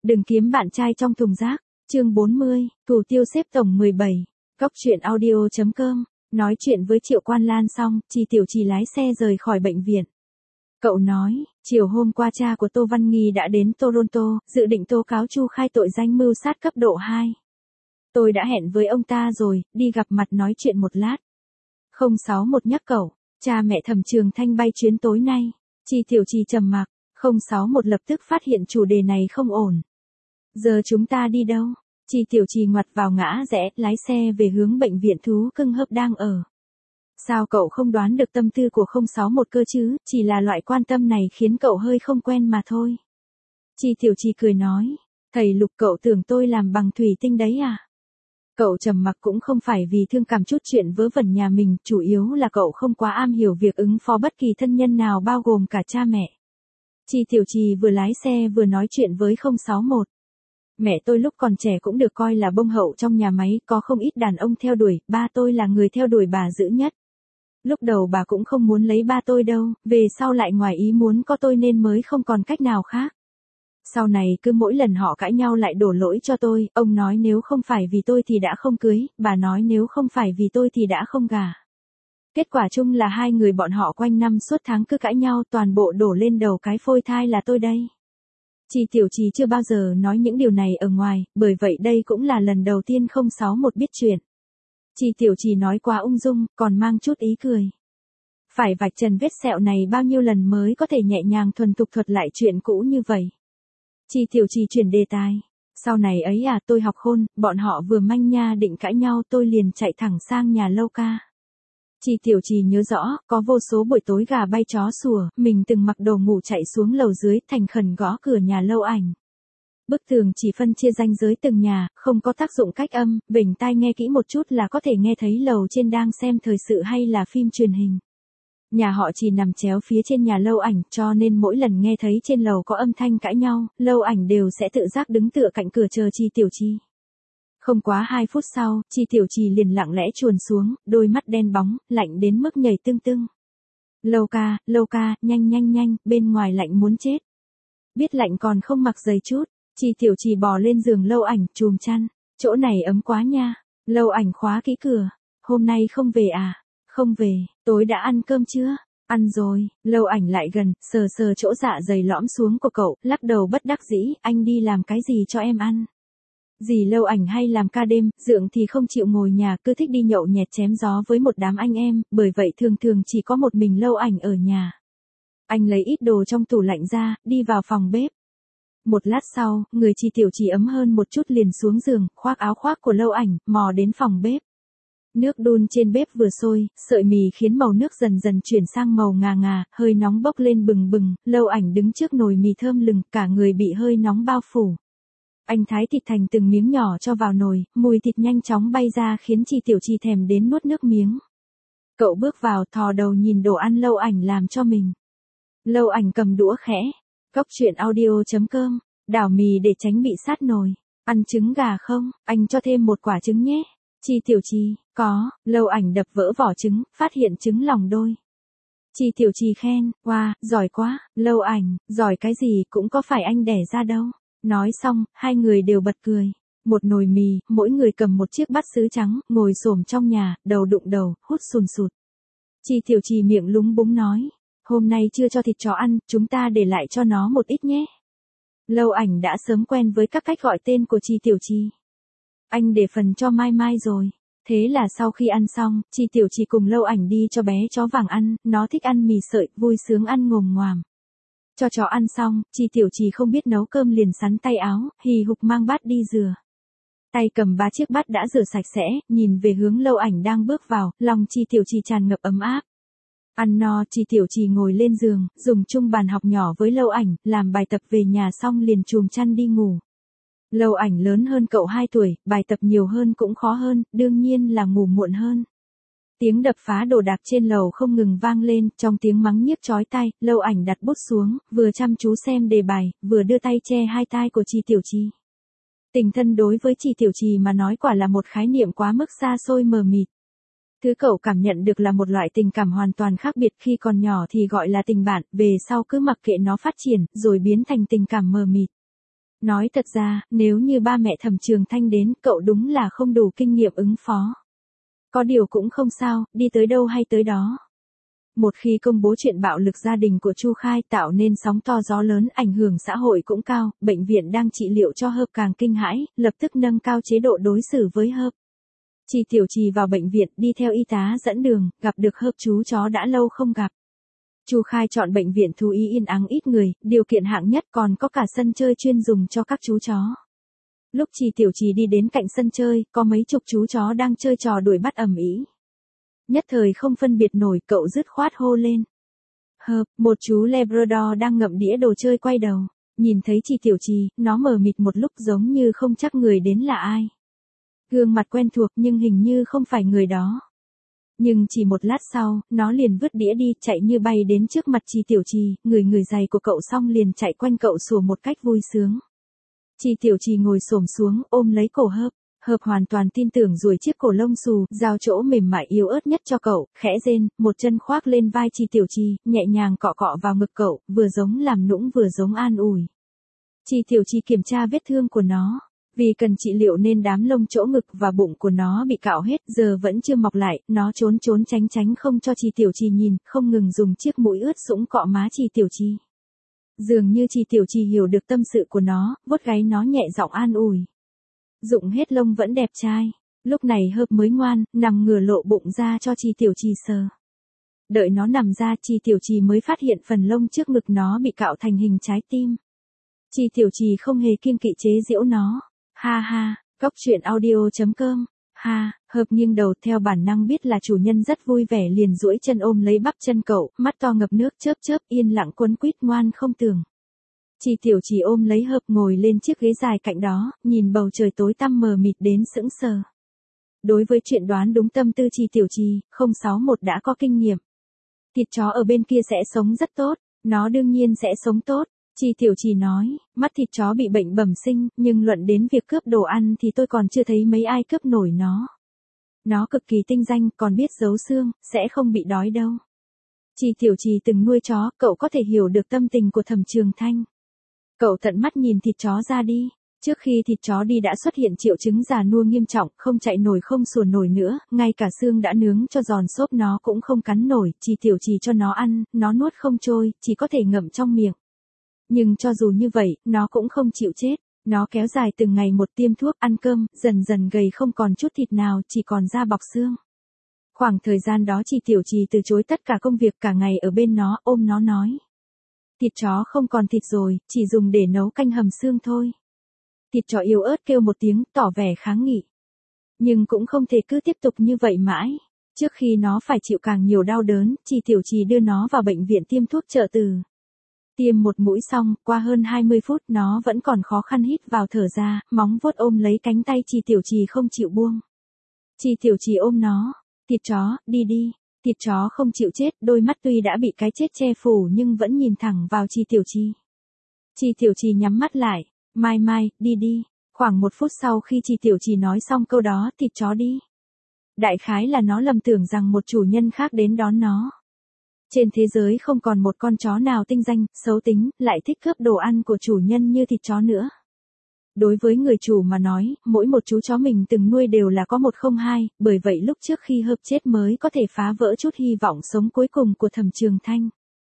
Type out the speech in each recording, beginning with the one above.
Đừng kiếm bạn trai trong thùng rác. Chương 40, thủ tiêu xếp tổng 17. Góc truyện audio.com. Nói chuyện với Triệu Quan Lan xong, Chi Tiểu Trì lái xe rời khỏi bệnh viện. Cậu nói, chiều hôm qua cha của Tô Văn Nghi đã đến Toronto, dự định tố cáo Chu Khai tội danh mưu sát cấp độ 2. Tôi đã hẹn với ông ta rồi, đi gặp mặt nói chuyện một lát. 061 nhắc cậu, cha mẹ Thẩm Trường Thanh bay chuyến tối nay. Chi Tiểu Trì trầm mặc, 061 lập tức phát hiện chủ đề này không ổn. Giờ chúng ta đi đâu? Chi Tiểu Trì ngoặt vào ngã rẽ, lái xe về hướng bệnh viện thú cưng Hớp đang ở. Sao cậu không đoán được tâm tư của 061 cơ chứ, chỉ là loại quan tâm này khiến cậu hơi không quen mà thôi. Chi Tiểu Trì cười nói, thầy Lục cậu tưởng tôi làm bằng thủy tinh đấy à? Cậu trầm mặc cũng không phải vì thương cảm chút chuyện vớ vẩn nhà mình, chủ yếu là cậu không quá am hiểu việc ứng phó bất kỳ thân nhân nào bao gồm cả cha mẹ. Chi Tiểu Trì vừa lái xe vừa nói chuyện với 061. Mẹ tôi lúc còn trẻ cũng được coi là bông hậu trong nhà máy, có không ít đàn ông theo đuổi, ba tôi là người theo đuổi bà dữ nhất. Lúc đầu bà cũng không muốn lấy ba tôi đâu, về sau lại ngoài ý muốn có tôi nên mới không còn cách nào khác. Sau này cứ mỗi lần họ cãi nhau lại đổ lỗi cho tôi, ông nói nếu không phải vì tôi thì đã không cưới, bà nói nếu không phải vì tôi thì đã không gả. Kết quả chung là hai người bọn họ quanh năm suốt tháng cứ cãi nhau, toàn bộ đổ lên đầu cái phôi thai là tôi đây. Chi Tiểu Trì chưa bao giờ nói những điều này ở ngoài, bởi vậy đây cũng là lần đầu tiên 061 biết chuyện. Chi Tiểu Trì nói quá ung dung, còn mang chút ý cười. Phải vạch trần vết sẹo này bao nhiêu lần mới có thể nhẹ nhàng thuần thục thuật lại chuyện cũ như vậy. Chi Tiểu Trì chuyển đề tài. Sau này ấy à, tôi học khôn, bọn họ vừa manh nha định cãi nhau tôi liền chạy thẳng sang nhà Lâu Ca. Chi Tiểu Trì nhớ rõ, có vô số buổi tối gà bay chó sủa, mình từng mặc đồ ngủ chạy xuống lầu dưới, thành khẩn gõ cửa nhà Lâu Ảnh. Bức tường chỉ phân chia ranh giới từng nhà, không có tác dụng cách âm, vểnh tai nghe kỹ một chút là có thể nghe thấy lầu trên đang xem thời sự hay là phim truyền hình. Nhà họ chỉ nằm chéo phía trên nhà Lâu Ảnh, cho nên mỗi lần nghe thấy trên lầu có âm thanh cãi nhau, Lâu Ảnh đều sẽ tự giác đứng tựa cạnh cửa chờ Chi Tiểu Trì. Không quá 2 phút sau, Chi Tiểu Trì liền lặng lẽ chuồn xuống, đôi mắt đen bóng, lạnh đến mức nhảy tưng tưng. Lâu ca, nhanh nhanh nhanh, bên ngoài lạnh muốn chết. Biết lạnh còn không mặc giày chút, Chi Tiểu Trì bò lên giường Lâu Ảnh, chùm chăn, chỗ này ấm quá nha. Lâu Ảnh khóa kỹ cửa, hôm nay không về à? Không về, tối đã ăn cơm chưa? Ăn rồi. Lâu Ảnh lại gần, sờ sờ chỗ dạ dày lõm xuống của cậu, lắc đầu bất đắc dĩ, anh đi làm cái gì cho em ăn? Dì Lâu Ảnh hay làm ca đêm, Dượng thì không chịu ngồi nhà, cứ thích đi nhậu nhẹt chém gió với một đám anh em, bởi vậy thường thường chỉ có một mình Lâu Ảnh ở nhà. Anh lấy ít đồ trong tủ lạnh ra, đi vào phòng bếp. Một lát sau, người Chi Tiểu Trì ấm hơn một chút liền xuống giường, khoác áo khoác của Lâu Ảnh, mò đến phòng bếp. Nước đun trên bếp vừa sôi, sợi mì khiến màu nước dần dần chuyển sang màu ngà ngà, hơi nóng bốc lên bừng bừng, Lâu Ảnh đứng trước nồi mì thơm lừng, cả người bị hơi nóng bao phủ. Anh thái thịt thành từng miếng nhỏ cho vào nồi, mùi thịt nhanh chóng bay ra khiến Chi Tiểu Trì thèm đến nuốt nước miếng. Cậu bước vào, thò đầu nhìn đồ ăn Lâu Ảnh làm cho mình. Lâu Ảnh cầm đũa khẽ. Góc truyện audio.com. Đảo mì để tránh bị sát nồi. Ăn trứng gà không? Anh cho thêm một quả trứng nhé. Chi Tiểu Trì, có. Lâu Ảnh đập vỡ vỏ trứng, phát hiện trứng lòng đôi. Chi Tiểu Trì khen, wow, giỏi quá. Lâu Ảnh, giỏi cái gì cũng có phải anh đẻ ra đâu. Nói xong, hai người đều bật cười. Một nồi mì, mỗi người cầm một chiếc bát sứ trắng, ngồi xổm trong nhà, đầu đụng đầu, hút sùn sụt. Chi Tiểu Trì miệng lúng búng nói, hôm nay chưa cho thịt chó ăn, chúng ta để lại cho nó một ít nhé. Lâu Ảnh đã sớm quen với các cách gọi tên của Chi Tiểu Trì. Anh để phần cho Mai Mai rồi. Thế là sau khi ăn xong, Chi Tiểu Trì cùng Lâu Ảnh đi cho bé chó vàng ăn, nó thích ăn mì sợi, vui sướng ăn ngồm ngoàm. Cho chó ăn xong, Chi Tiểu Trì không biết nấu cơm liền sắn tay áo, hì hục mang bát đi rửa. Tay cầm 3 chiếc bát đã rửa sạch sẽ, nhìn về hướng Lâu Ảnh đang bước vào, lòng Chi Tiểu Trì tràn ngập ấm áp. Ăn no, Chi Tiểu Trì ngồi lên giường, dùng chung bàn học nhỏ với Lâu Ảnh, làm bài tập về nhà xong liền chùm chăn đi ngủ. Lâu Ảnh lớn hơn cậu 2 tuổi, bài tập nhiều hơn cũng khó hơn, đương nhiên là ngủ muộn hơn. Tiếng đập phá đồ đạc trên lầu không ngừng vang lên, trong tiếng mắng nhiếc chói tai, Lâu Ảnh đặt bút xuống, vừa chăm chú xem đề bài, vừa đưa tay che hai tai của Chi Tiểu Trì. Tình thân đối với Chi Tiểu Trì mà nói quả là một khái niệm quá mức xa xôi mờ mịt. Thứ cậu cảm nhận được là một loại tình cảm hoàn toàn khác biệt, khi còn nhỏ thì gọi là tình bạn, về sau cứ mặc kệ nó phát triển, rồi biến thành tình cảm mờ mịt. Nói thật ra, nếu như ba mẹ Thẩm Trường Thanh đến, cậu đúng là không đủ kinh nghiệm ứng phó. Có điều cũng không sao, đi tới đâu hay tới đó. Một khi công bố chuyện bạo lực gia đình của Chu Khai tạo nên sóng to gió lớn, ảnh hưởng xã hội cũng cao, bệnh viện đang trị liệu cho Hợp càng kinh hãi, lập tức nâng cao chế độ đối xử với Hợp. Chi Tiểu Trì vào bệnh viện đi theo y tá dẫn đường, gặp được Hợp chú chó đã lâu không gặp. Chu Khai chọn bệnh viện thú y yên ắng ít người, điều kiện hạng nhất, còn có cả sân chơi chuyên dùng cho các chú chó. Lúc Chi Tiểu Trì đi đến cạnh sân chơi, có mấy chục chú chó đang chơi trò đuổi bắt ầm ĩ. Nhất thời không phân biệt nổi, cậu dứt khoát hô lên. Hợp, một chú Labrador đang ngậm đĩa đồ chơi quay đầu. Nhìn thấy Chi Tiểu Trì, nó mờ mịt một lúc giống như không chắc người đến là ai. Gương mặt quen thuộc nhưng hình như không phải người đó. Nhưng chỉ một lát sau, nó liền vứt đĩa đi, chạy như bay đến trước mặt Chi Tiểu Trì, người giày của cậu xong liền chạy quanh cậu sủa một cách vui sướng. Chi Tiểu Trì ngồi xổm xuống, ôm lấy cổ Hợp. Hợp hoàn toàn tin tưởng duỗi chiếc cổ lông xù, giao chỗ mềm mại yếu ớt nhất cho cậu, khẽ rên, một chân khoác lên vai Chi Tiểu Trì, nhẹ nhàng cọ cọ vào ngực cậu, vừa giống làm nũng vừa giống an ủi. Chi Tiểu Trì kiểm tra vết thương của nó. Vì cần trị liệu nên đám lông chỗ ngực và bụng của nó bị cạo hết, giờ vẫn chưa mọc lại, nó trốn tránh không cho Chi Tiểu Trì nhìn, không ngừng dùng chiếc mũi ướt sũng cọ má Chi Tiểu Trì. Dường như Chi Tiểu Trì hiểu được tâm sự của nó, vuốt gáy nó nhẹ giọng an ủi. Dụng hết lông vẫn đẹp trai. Lúc này Hợp mới ngoan, nằm ngửa lộ bụng ra cho Chi Tiểu Trì sờ. Đợi nó nằm ra, Chi Tiểu Trì mới phát hiện phần lông trước ngực nó bị cạo thành hình trái tim. Chi Tiểu Trì không hề kiêng kỵ chế giễu nó. Ha ha, coctruyện.audio.com. Ha, Hợp nghiêng đầu theo bản năng biết là chủ nhân rất vui vẻ liền duỗi chân ôm lấy bắp chân cậu, mắt to ngập nước chớp chớp yên lặng quấn quýt ngoan không tưởng. Chi Tiểu Trì ôm lấy Hợp ngồi lên chiếc ghế dài cạnh đó, nhìn bầu trời tối tăm mờ mịt đến sững sờ. Đối với chuyện đoán đúng tâm tư Chi Tiểu Trì, 061 đã có kinh nghiệm. Thịt chó ở bên kia sẽ sống rất tốt, nó đương nhiên sẽ sống tốt. Chi Tiểu Trì nói, mắt thịt chó bị bệnh bẩm sinh, nhưng luận đến việc cướp đồ ăn thì tôi còn chưa thấy mấy ai cướp nổi nó. Nó cực kỳ tinh danh, còn biết giấu xương, sẽ không bị đói đâu. Chi Tiểu Trì từng nuôi chó, cậu có thể hiểu được tâm tình của Thẩm Trường Thanh. Cậu tận mắt nhìn thịt chó ra đi. Trước khi thịt chó đi đã xuất hiện triệu chứng già nua nghiêm trọng, không chạy nổi không sủa nổi nữa, ngay cả xương đã nướng cho giòn xốp nó cũng không cắn nổi, Chi Tiểu Trì cho nó ăn, nó nuốt không trôi, chỉ có thể ngậm trong miệng. Nhưng cho dù như vậy, nó cũng không chịu chết. Nó kéo dài từng ngày một tiêm thuốc, ăn cơm, dần dần gầy không còn chút thịt nào, chỉ còn da bọc xương. Khoảng thời gian đó Chi Tiểu Trì từ chối tất cả công việc, cả ngày ở bên nó, ôm nó nói. Thịt chó không còn thịt rồi, chỉ dùng để nấu canh hầm xương thôi. Thịt chó yếu ớt kêu một tiếng, tỏ vẻ kháng nghị. Nhưng cũng không thể cứ tiếp tục như vậy mãi. Trước khi nó phải chịu càng nhiều đau đớn, Chi Tiểu Trì đưa nó vào bệnh viện tiêm thuốc trợ từ. Tiêm một mũi xong, qua hơn 20 phút nó vẫn còn khó khăn hít vào thở ra, móng vuốt ôm lấy cánh tay Chi Tiểu Trì không chịu buông. Chi Tiểu Trì ôm nó. Thịt chó, đi đi. Thịt chó không chịu chết, đôi mắt tuy đã bị cái chết che phủ nhưng vẫn nhìn thẳng vào Chi Tiểu Trì. Chi Tiểu Trì nhắm mắt lại. Mai mai, đi đi. Khoảng 1 phút sau khi Chi Tiểu Trì nói xong câu đó, thịt chó đi. Đại khái là nó lầm tưởng rằng một chủ nhân khác đến đón nó. Trên thế giới không còn một con chó nào tinh danh, xấu tính, lại thích cướp đồ ăn của chủ nhân như thịt chó nữa. Đối với người chủ mà nói, mỗi một chú chó mình từng nuôi đều là có 102, bởi vậy lúc trước khi Hợp chết mới có thể phá vỡ chút hy vọng sống cuối cùng của Thẩm Trường Thanh.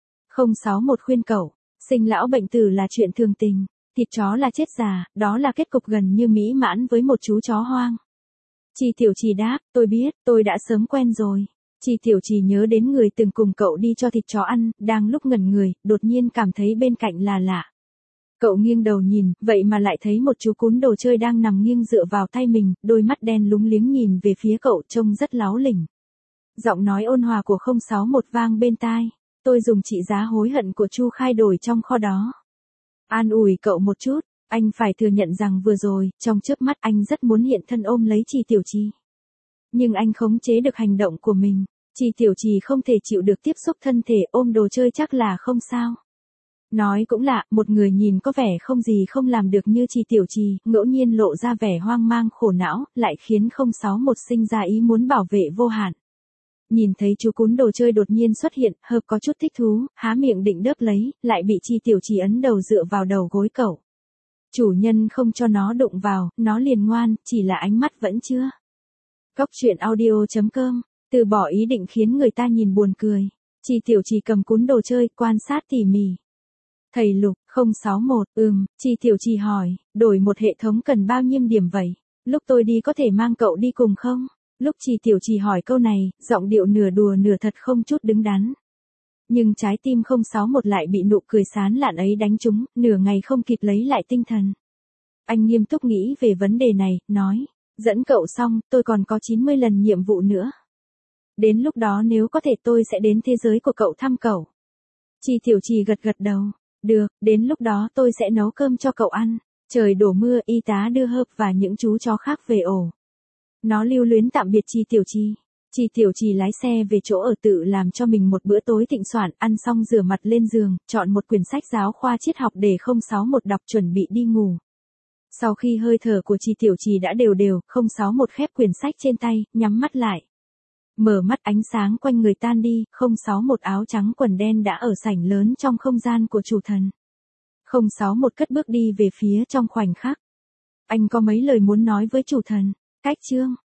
061 khuyên cậu, sinh lão bệnh tử là chuyện thường tình, thịt chó là chết già, đó là kết cục gần như mỹ mãn với một chú chó hoang. Chi Tiểu Trì đáp, tôi biết, tôi đã sớm quen rồi. Chi Tiểu Trì nhớ đến người từng cùng cậu đi cho thịt chó ăn, đang lúc ngẩn người, đột nhiên cảm thấy bên cạnh là lạ. Cậu nghiêng đầu nhìn, vậy mà lại thấy một chú cún đồ chơi đang nằm nghiêng dựa vào tay mình, đôi mắt đen lúng liếng nhìn về phía cậu trông rất láo lỉnh. Giọng nói ôn hòa của 061 vang bên tai. Tôi dùng trị giá hối hận của Chu Khai đổi trong kho đó. An ủi cậu một chút, anh phải thừa nhận rằng vừa rồi, trong chớp mắt anh rất muốn hiện thân ôm lấy Chi Tiểu Trì. Nhưng anh khống chế được hành động của mình. Chi Tiểu Trì không thể chịu được tiếp xúc thân thể, ôm đồ chơi chắc là không sao. Nói cũng lạ, một người nhìn có vẻ không gì không làm được như Chi Tiểu Trì, ngẫu nhiên lộ ra vẻ hoang mang khổ não, lại khiến 061 sinh ra ý muốn bảo vệ vô hạn. Nhìn thấy chú cún đồ chơi đột nhiên xuất hiện, Hợp có chút thích thú, há miệng định đớp lấy, lại bị Chi Tiểu Trì ấn đầu dựa vào đầu gối cậu. Chủ nhân không cho nó đụng vào, nó liền ngoan, chỉ là ánh mắt vẫn chưa. Cóc truyện audio.com, từ bỏ ý định khiến người ta nhìn buồn cười. Chi Tiểu Trì cầm cuốn đồ chơi, quan sát tỉ mỉ. Thầy Lục, 061, Chi Tiểu Trì hỏi, đổi một hệ thống cần bao nhiêu điểm vậy? Lúc tôi đi có thể mang cậu đi cùng không? Lúc Chi Tiểu Trì hỏi câu này, giọng điệu nửa đùa nửa thật không chút đứng đắn. Nhưng trái tim 061 lại bị nụ cười sán lạn ấy đánh trúng, nửa ngày không kịp lấy lại tinh thần. Anh nghiêm túc nghĩ về vấn đề này, nói, dẫn cậu xong, tôi còn có 90 lần nhiệm vụ nữa. Đến lúc đó nếu có thể tôi sẽ đến thế giới của cậu thăm cậu. Chi Tiểu Trì gật gật đầu, được, đến lúc đó tôi sẽ nấu cơm cho cậu ăn. Trời đổ mưa, y tá đưa Hợp và những chú chó khác về ổ. Nó lưu luyến tạm biệt Chi Tiểu Trì. Chi Tiểu Trì lái xe về chỗ ở tự làm cho mình một bữa tối thịnh soạn, ăn xong rửa mặt lên giường, chọn một quyển sách giáo khoa triết học để 061 đọc chuẩn bị đi ngủ. Sau khi hơi thở của Chi Tiểu Trì đã đều đều, 061 khép quyển sách trên tay, nhắm mắt lại. Mở mắt ánh sáng quanh người tan đi, 061 áo trắng quần đen đã ở sảnh lớn trong không gian của chủ thần. 061 cất bước đi về phía trong khoảnh khắc. Anh có mấy lời muốn nói với chủ thần. Cách chương